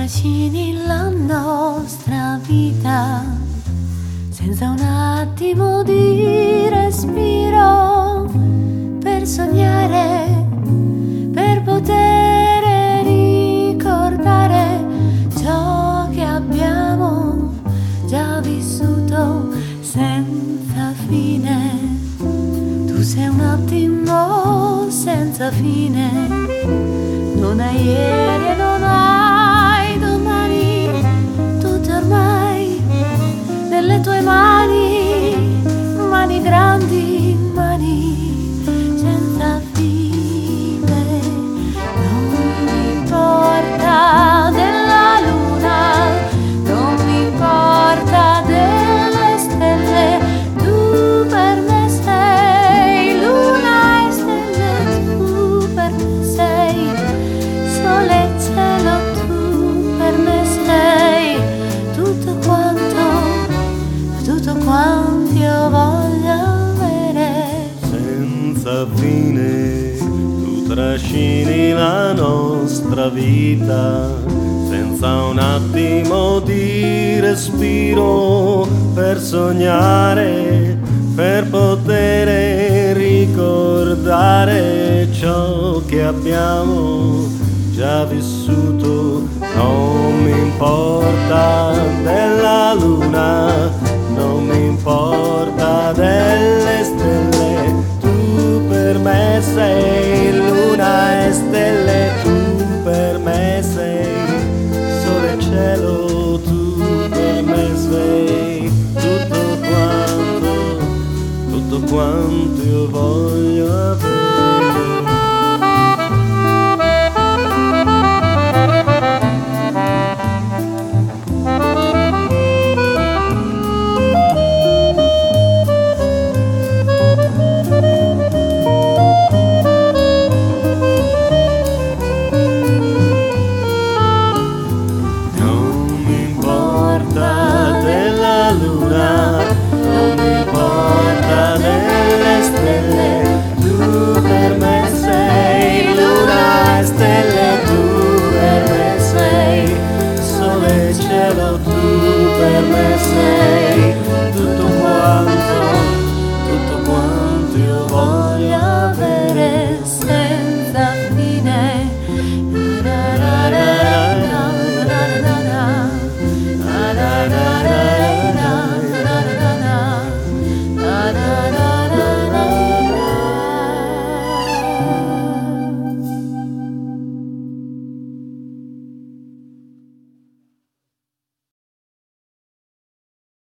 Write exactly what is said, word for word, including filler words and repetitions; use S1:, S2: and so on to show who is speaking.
S1: trascini la nostra vita senza un attimo di respiro, per sognare, per poter ricordare ciò che abbiamo già vissuto senza fine. Tu sei un attimo senza fine, non hai ieri e non hai domani, tutto ormai nelle tue mani, mani grandi, mani senza fine. Non mi importa della luna, non mi importa delle stelle, tu per me sei luna e stelle, tu per me sei sole e cielo, tu per me sei tutto quanto, tutto quanto io voglio avere.
S2: Senza fine tu trascini la nostra vita senza un attimo di respiro, per sognare, per poter ricordare ciò che abbiamo già vissuto. Non mi importa della luna, non mi importa delle stelle, tu per me sei luna e stelle, tu per me sei sole e cielo, tu per me sei tutto quanto, tutto quanto io voglio avere.
S1: Tu per me sei